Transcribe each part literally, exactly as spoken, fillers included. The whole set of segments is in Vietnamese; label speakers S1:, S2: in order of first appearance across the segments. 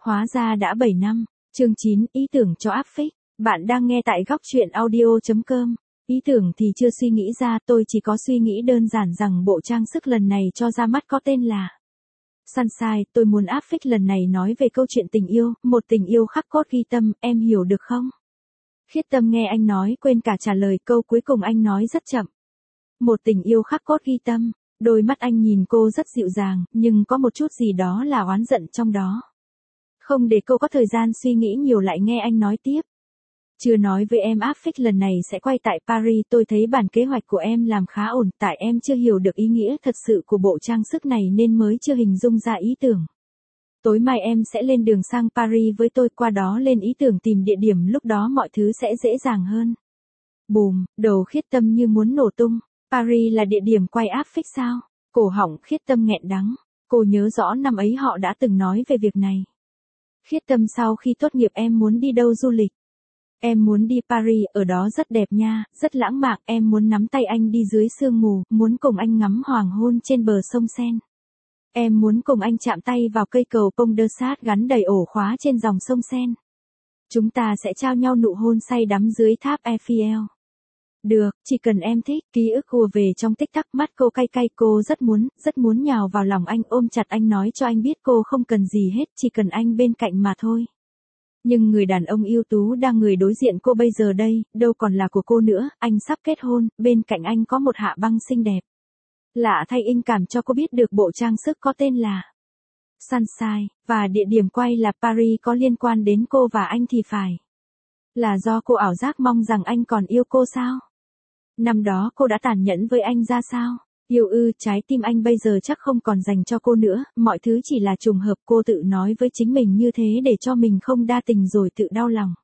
S1: Hóa ra đã bảy năm. Chương chín, ý tưởng cho áp phích. Bạn đang nghe tại góc truyện audio chấm com. Ý tưởng thì chưa suy nghĩ ra, tôi chỉ có suy nghĩ đơn giản rằng bộ trang sức lần này cho ra mắt có tên là Sunshine. Tôi muốn áp phích lần này nói về câu chuyện tình yêu, một tình yêu khắc cốt ghi tâm, em hiểu được không? Khiết Tâm nghe anh nói quên cả trả lời, câu cuối cùng anh nói rất chậm. Một tình yêu khắc cốt ghi tâm. Đôi mắt anh nhìn cô rất dịu dàng, nhưng có một chút gì đó là oán giận trong đó. Không để cô có thời gian suy nghĩ nhiều lại nghe anh nói tiếp. Chưa nói với em áp phích lần này sẽ quay tại Paris, tôi thấy bản kế hoạch của em làm khá ổn, tại em chưa hiểu được ý nghĩa thật sự của bộ trang sức này nên mới chưa hình dung ra ý tưởng. Tối mai em sẽ lên đường sang Paris với tôi, qua đó lên ý tưởng tìm địa điểm, lúc đó mọi thứ sẽ dễ dàng hơn. Bùm, đầu Khiết Tâm như muốn nổ tung. Paris là địa điểm quay áp phích sao? Cổ họng Khiết Tâm nghẹn đắng. Cô nhớ rõ năm ấy họ đã từng nói về việc này. Khiết Tâm, sau khi tốt nghiệp em muốn đi đâu du lịch? Em muốn đi Paris, ở đó rất đẹp nha, rất lãng mạn, em muốn nắm tay anh đi dưới sương mù, muốn cùng anh ngắm hoàng hôn trên bờ sông Sen. Em muốn cùng anh chạm tay vào cây cầu Pont de Sat gắn đầy ổ khóa trên dòng sông Sen. Chúng ta sẽ trao nhau nụ hôn say đắm dưới tháp Eiffel. Được, chỉ cần em thích. Ký ức ùa về trong tích tắc, mắt cô cay cay, cô rất muốn, rất muốn nhào vào lòng anh, ôm chặt anh, nói cho anh biết cô không cần gì hết, chỉ cần anh bên cạnh mà thôi. Nhưng người đàn ông ưu tú đang người đối diện cô bây giờ đây, đâu còn là của cô nữa, anh sắp kết hôn, bên cạnh anh có một hạ băng xinh đẹp. Lạ thay Inh cảm cho cô biết được bộ trang sức có tên là Sunshine, và địa điểm quay là Paris, có liên quan đến cô và anh thì phải. Là do cô ảo giác mong rằng anh còn yêu cô sao? Năm đó cô đã tàn nhẫn với anh ra sao? Yêu ư, trái tim anh bây giờ chắc không còn dành cho cô nữa, mọi thứ chỉ là trùng hợp, cô tự nói với chính mình như thế để cho mình không đa tình rồi tự đau lòng.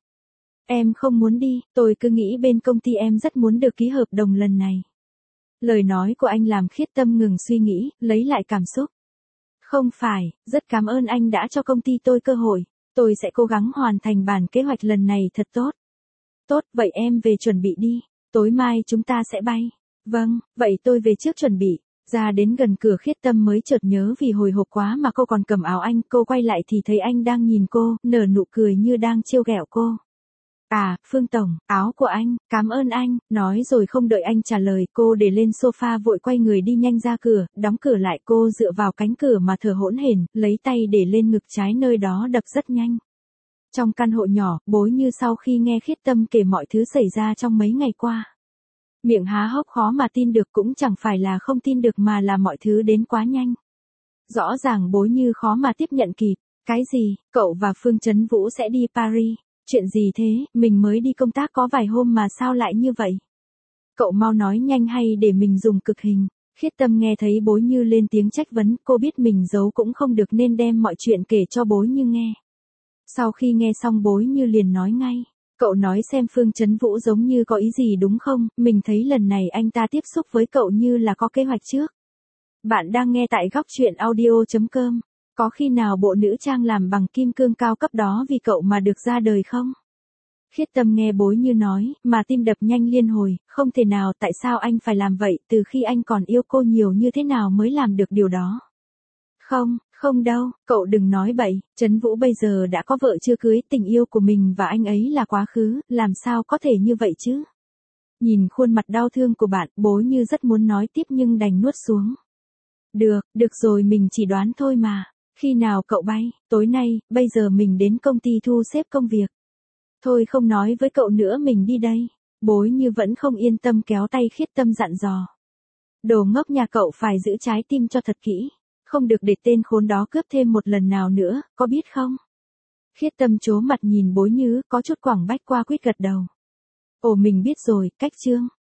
S1: Em không muốn đi, tôi cứ nghĩ bên công ty em rất muốn được ký hợp đồng lần này. Lời nói của anh làm Khiết Tâm ngừng suy nghĩ, lấy lại cảm xúc. Không phải, rất cảm ơn anh đã cho công ty tôi cơ hội, tôi sẽ cố gắng hoàn thành bản kế hoạch lần này thật tốt. Tốt, vậy em về chuẩn bị đi, tối mai chúng ta sẽ bay. Vâng, vậy tôi về trước chuẩn bị. Ra đến gần cửa Khiết Tâm mới chợt nhớ vì hồi hộp quá mà cô còn cầm áo anh, cô quay lại thì thấy anh đang nhìn cô, nở nụ cười như đang trêu ghẹo cô. À, Phương Tổng, áo của anh, cảm ơn anh, nói rồi không đợi anh trả lời, cô để lên sofa vội quay người đi nhanh ra cửa, đóng cửa lại, cô dựa vào cánh cửa mà thở hổn hển, lấy tay để lên ngực trái, nơi đó đập rất nhanh. Trong căn hộ nhỏ, Bối Như sau khi nghe Khiết Tâm kể mọi thứ xảy ra trong mấy ngày qua, miệng há hốc khó mà tin được, cũng chẳng phải là không tin được mà là mọi thứ đến quá nhanh. Rõ ràng Bối Như khó mà tiếp nhận kịp. Cái gì, cậu và Phương Chấn Vũ sẽ đi Paris? Chuyện gì thế, mình mới đi công tác có vài hôm mà sao lại như vậy? Cậu mau nói nhanh hay để mình dùng cực hình. Khiết Tâm nghe thấy Bối Như lên tiếng trách vấn, cô biết mình giấu cũng không được nên đem mọi chuyện kể cho Bối Như nghe. Sau khi nghe xong Bối Như liền nói ngay. Cậu nói xem, Phương Chấn Vũ giống như có ý gì đúng không? Mình thấy lần này anh ta tiếp xúc với cậu như là có kế hoạch trước. Bạn đang nghe tại góc truyện audio chấm com. Có khi nào bộ nữ trang làm bằng kim cương cao cấp đó vì cậu mà được ra đời không? Khiết Tâm nghe Bối Như nói, mà tim đập nhanh liên hồi, không thể nào, tại sao anh phải làm vậy, từ khi anh còn yêu cô nhiều như thế nào mới làm được điều đó? Không, không đâu, cậu đừng nói bậy, Trấn Vũ bây giờ đã có vợ chưa cưới, tình yêu của mình và anh ấy là quá khứ, làm sao có thể như vậy chứ? Nhìn khuôn mặt đau thương của bạn, Bối Như rất muốn nói tiếp nhưng đành nuốt xuống. Được, được rồi, mình chỉ đoán thôi mà. Khi nào cậu bay? Tối nay, bây giờ mình đến công ty thu xếp công việc. Thôi không nói với cậu nữa, mình đi đây. Bối Như vẫn không yên tâm kéo tay Khiết Tâm dặn dò. Đồ ngốc nhà cậu phải giữ trái tim cho thật kỹ. Không được để tên khốn đó cướp thêm một lần nào nữa, có biết không? Khiết Tâm trố mặt nhìn Bối Như, có chút quẳng bách qua quýt gật đầu. Ồ, mình biết rồi, cách chương.